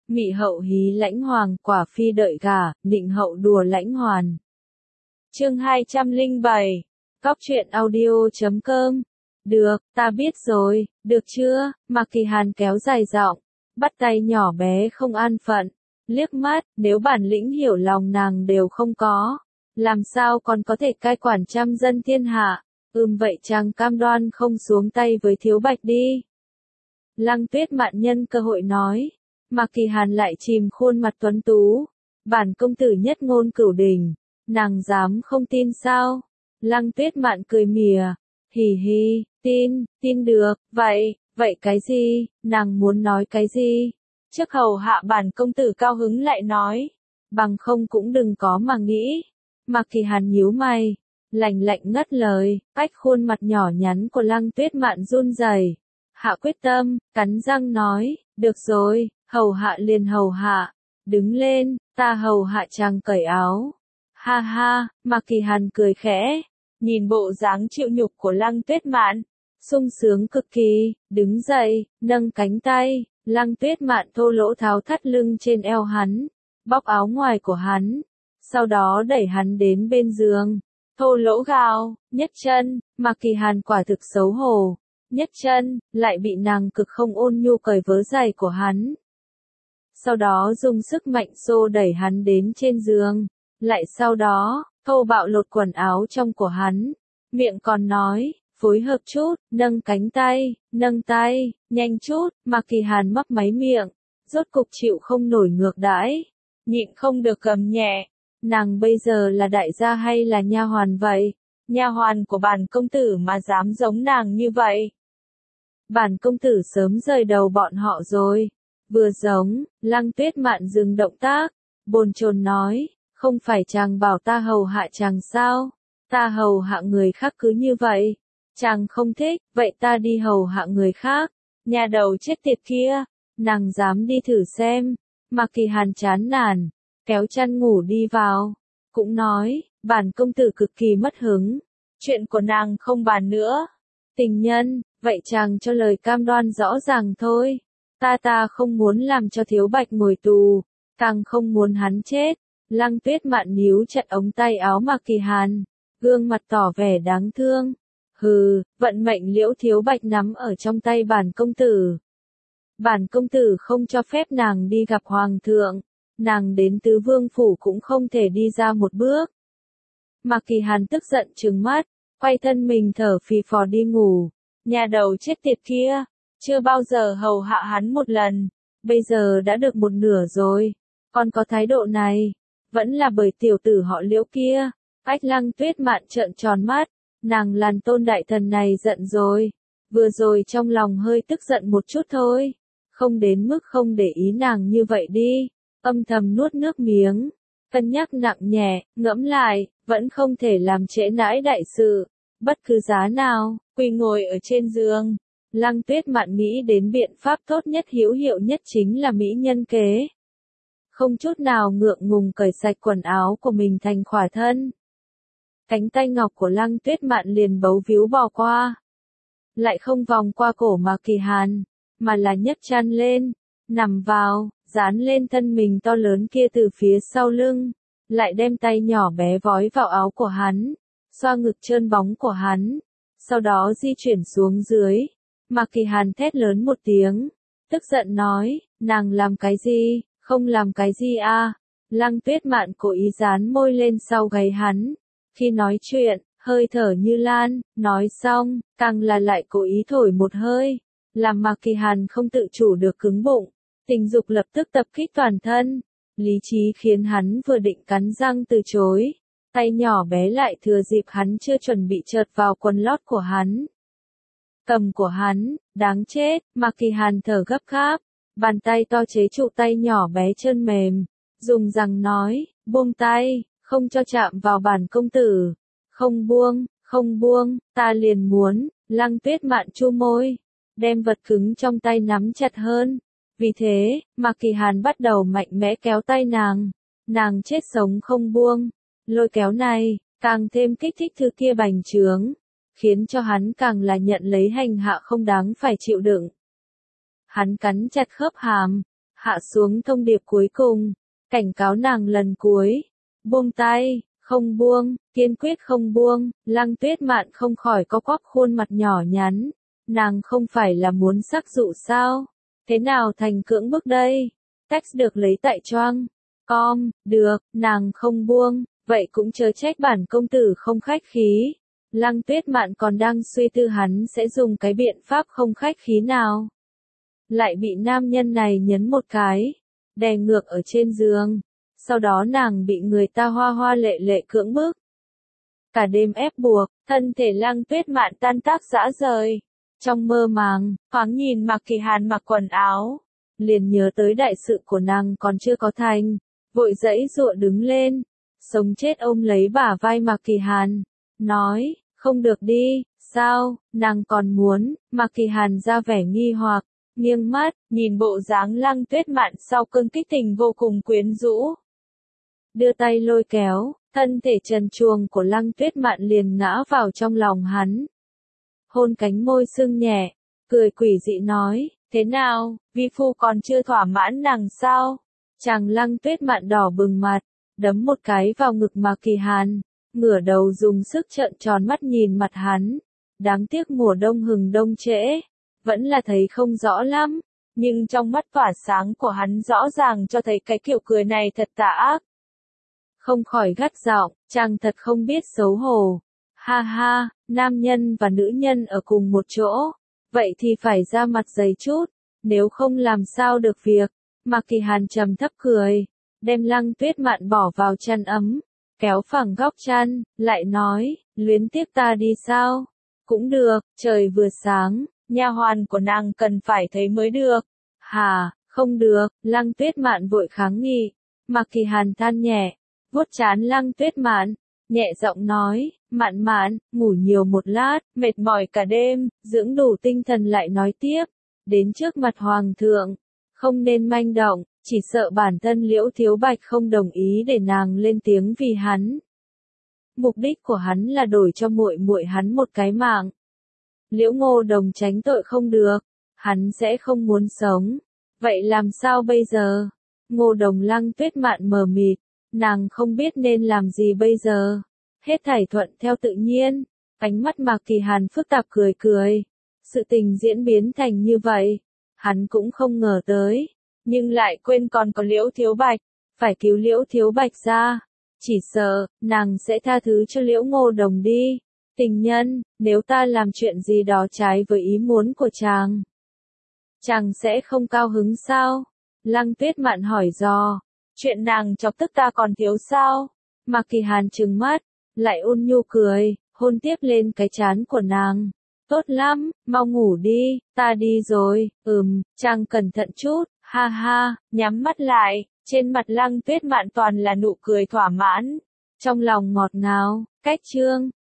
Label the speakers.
Speaker 1: Mị hậu hí lãnh hoàng, quả phi đợi gả, nịnh hậu đùa lãnh hoàn. Chương 207. Cóc truyện audio.com. Được, ta biết rồi, được chưa? Mạc Kỳ Hàn kéo dài giọng, bắt tay nhỏ bé không an phận, liếc mắt, nếu bản lĩnh hiểu lòng nàng đều không có, làm sao còn có thể cai quản trăm dân thiên hạ? Vậy chàng cam đoan không xuống tay với Thiếu Bạch đi. Lăng Tuyết Mạn nhân cơ hội nói. Mạc Kỳ Hàn lại chìm khuôn mặt tuấn tú. Bản công tử nhất ngôn cửu đình, nàng dám không tin sao? Lăng Tuyết Mạn cười mỉa, hì hì, tin được, vậy cái gì, nàng muốn nói cái gì? Trước hầu hạ bản công tử cao hứng lại nói, bằng không cũng đừng có mà nghĩ. Mạc Kỳ Hàn nhíu mày, lạnh ngắt lời, cách khuôn mặt nhỏ nhắn của Lăng Tuyết Mạn run rẩy, hạ quyết tâm, cắn răng nói, được rồi, hầu hạ liền hầu hạ, đứng lên, ta hầu hạ chàng cởi áo. Ha ha, Mạc Kỳ Hàn cười khẽ, nhìn bộ dáng chịu nhục của Lăng Tuyết Mạn, sung sướng cực kỳ, đứng dậy, nâng cánh tay, Lăng Tuyết Mạn thô lỗ tháo thắt lưng trên eo hắn, bóc áo ngoài của hắn, sau đó đẩy hắn đến bên giường, thô lỗ gào, nhất chân, Mạc Kỳ Hàn quả thực xấu hổ, nhất chân, lại bị nàng cực không ôn nhu cởi vớ giày của hắn. Sau đó dùng sức mạnh xô đẩy hắn đến trên giường, lại sau đó, thô bạo lột quần áo trong của hắn, miệng còn nói, phối hợp chút, nâng cánh tay, nâng tay, nhanh chút, Mạc Kỳ Hàn mấp máy miệng, rốt cục chịu không nổi ngược đãi, nhịn không được gầm nhẹ, nàng bây giờ là đại gia hay là nha hoàn vậy? Nha hoàn của bản công tử mà dám giống nàng như vậy. Bản công tử sớm rời đầu bọn họ rồi. Vừa giống, Lăng Tuyết Mạn dừng động tác, bồn chồn nói, không phải chàng bảo ta hầu hạ chàng sao? Ta hầu hạ người khác cứ như vậy. Chàng không thích, vậy ta đi hầu hạ người khác. Nhà đầu chết tiệt kia, nàng dám đi thử xem. Mạc Kỳ Hàn chán nản, kéo chăn ngủ đi vào. Cũng nói, bản công tử cực kỳ mất hứng. Chuyện của nàng không bàn nữa. Tình nhân, vậy chàng cho lời cam đoan rõ ràng thôi. Ta không muốn làm cho Thiếu Bạch ngồi tù, càng không muốn hắn chết. Lăng Tuyết Mạn níu chặt ống tay áo Mạc Kỳ Hàn, gương mặt tỏ vẻ đáng thương. Hừ, vận mệnh Liễu Thiếu Bạch nắm ở trong tay bản công tử. Bản công tử không cho phép nàng đi gặp hoàng thượng, nàng đến Tứ Vương phủ cũng không thể đi ra một bước. Mạc Kỳ Hàn tức giận trừng mắt, quay thân mình thở phì phò đi ngủ. Nhà đầu chết tiệt kia, chưa bao giờ hầu hạ hắn một lần, bây giờ đã được một nửa rồi, còn có thái độ này, vẫn là bởi tiểu tử họ Liễu kia. Ách Lăng Tuyết Mạn trợn tròn mắt, nàng Làn Tôn đại thần này giận rồi, vừa rồi trong lòng hơi tức giận một chút thôi, không đến mức không để ý nàng như vậy đi, âm thầm nuốt nước miếng, cân nhắc nặng nhẹ, ngẫm lại, vẫn không thể làm trễ nãi đại sự, bất cứ giá nào, quỳ ngồi ở trên giường. Lăng Tuyết Mạn nghĩ đến biện pháp tốt nhất hữu hiệu nhất chính là mỹ nhân kế. Không chút nào ngượng ngùng cởi sạch quần áo của mình thành khỏa thân. Cánh tay ngọc của Lăng Tuyết Mạn liền bấu víu bò qua. Lại không vòng qua cổ Mạc Kỳ Hàn, mà là nhấc chăn lên, nằm vào, dán lên thân mình to lớn kia từ phía sau lưng. Lại đem tay nhỏ bé vói vào áo của hắn, xoa ngực trơn bóng của hắn. Sau đó di chuyển xuống dưới. Mạc Kỳ Hàn thét lớn một tiếng, tức giận nói, nàng làm cái gì, không làm cái gì à? Lăng Tuyết Mạn cố ý dán môi lên sau gáy hắn. Khi nói chuyện, hơi thở như lan, nói xong, càng là lại cố ý thổi một hơi, làm Mạc Kỳ Hàn không tự chủ được cứng bụng, tình dục lập tức tập kích toàn thân, lý trí khiến hắn vừa định cắn răng từ chối, tay nhỏ bé lại thừa dịp hắn chưa chuẩn bị chợt vào quần lót của hắn. Cầm của hắn, đáng chết, Mạc Kỳ Hàn thở gấp gáp, bàn tay to chế trụ tay nhỏ bé trơn mềm, dùng răng nói, buông tay, không cho chạm vào bản công tử, không buông, ta liền muốn. Lăng Tuyết Mạn chu môi, đem vật cứng trong tay nắm chặt hơn, vì thế, Mạc Kỳ Hàn bắt đầu mạnh mẽ kéo tay nàng chết sống không buông, lôi kéo này, càng thêm kích thích thứ kia bành trướng, khiến cho hắn càng là nhận lấy hành hạ không đáng phải chịu đựng. Hắn cắn chặt khớp hàm, hạ xuống thông điệp cuối cùng, cảnh cáo nàng lần cuối. Buông tay, không buông, kiên quyết không buông, Lăng Tuyết Mạn không khỏi có quắp khuôn mặt nhỏ nhắn. Nàng không phải là muốn sắc dụ sao? Thế nào thành cưỡng bức đây? Text được lấy tại choang. Com, được, nàng không buông, vậy cũng chớ trách bản công tử không khách khí. Lăng Tuyết Mạn còn đang suy tư hắn sẽ dùng cái biện pháp không khách khí nào. Lại bị nam nhân này nhấn một cái, đè ngược ở trên giường. Sau đó nàng bị người ta hoa hoa lệ lệ cưỡng bức. Cả đêm ép buộc, thân thể Lăng Tuyết Mạn tan tác rã rời. Trong mơ màng, thoáng nhìn Mạc Kỳ Hàn mặc quần áo. Liền nhớ tới đại sự của nàng còn chưa có thành. Vội giãy giụa đứng lên. Sống chết ôm lấy bả vai Mạc Kỳ Hàn. Nói, không được đi, sao, nàng còn muốn. Mạc Kỳ Hàn ra vẻ nghi hoặc, nghiêng mắt, nhìn bộ dáng Lăng Tuyết Mạn sau cơn kích tình vô cùng quyến rũ. Đưa tay lôi kéo, thân thể trần truồng của Lăng Tuyết Mạn liền ngã vào trong lòng hắn. Hôn cánh môi sưng nhẹ, cười quỷ dị nói, thế nào, vi phu còn chưa thỏa mãn nàng sao? Chàng Lăng Tuyết Mạn đỏ bừng mặt, đấm một cái vào ngực Mạc Kỳ Hàn, ngửa đầu dùng sức trợn tròn mắt nhìn mặt hắn. Đáng tiếc mùa đông hừng đông trễ, vẫn là thấy không rõ lắm, nhưng trong mắt tỏa sáng của hắn rõ ràng cho thấy cái kiểu cười này thật tà ác. Không khỏi gắt giọng, chàng thật không biết xấu hổ. Ha ha, nam nhân và nữ nhân ở cùng một chỗ, vậy thì phải ra mặt dày chút, nếu không làm sao được việc. Mạc Kỳ Hàn trầm thấp cười, đem Lăng Tuyết Mạn bỏ vào chăn ấm, kéo phẳng góc chăn, lại nói, luyến tiếc ta đi sao? Cũng được, trời vừa sáng, nha hoàn của nàng cần phải thấy mới được. Hà, không được, Lăng Tuyết Mạn vội kháng nghị. Mạc Kỳ Hàn than nhẹ, vuốt trán Lăng Tuyết Mạn, nhẹ giọng nói, Mạn Mạn, ngủ nhiều một lát, mệt mỏi cả đêm, dưỡng đủ tinh thần lại nói tiếp. Đến trước mặt hoàng thượng, không nên manh động, chỉ sợ bản thân Liễu Thiếu Bạch không đồng ý để nàng lên tiếng vì hắn. Mục đích của hắn là đổi cho muội muội hắn một cái mạng. Liễu Ngô Đồng tránh tội không được, hắn sẽ không muốn sống. Vậy làm sao bây giờ? Ngô Đồng Lăng Tuyết Mạn mờ mịt, nàng không biết nên làm gì bây giờ. Hết thảy thuận theo tự nhiên, ánh mắt Mạc Kỳ Hàn phức tạp cười cười. Sự tình diễn biến thành như vậy, hắn cũng không ngờ tới, nhưng lại quên còn có Liễu Thiếu Bạch, phải cứu Liễu Thiếu Bạch ra. Chỉ sợ, nàng sẽ tha thứ cho Liễu Ngô Đồng đi. Tình nhân, nếu ta làm chuyện gì đó trái với ý muốn của chàng, chàng sẽ không cao hứng sao? Lăng Tuyết Mạn hỏi dò, chuyện nàng chọc tức ta còn thiếu sao? Mạc Kỳ Hàn trừng mắt, lại ôn nhu cười, hôn tiếp lên cái trán của nàng. Tốt lắm, mau ngủ đi, ta đi rồi. Chàng cẩn thận chút, ha ha, nhắm mắt lại, trên mặt Lăng Tuyết Mạn toàn là nụ cười thỏa mãn, trong lòng ngọt ngào. Cách chương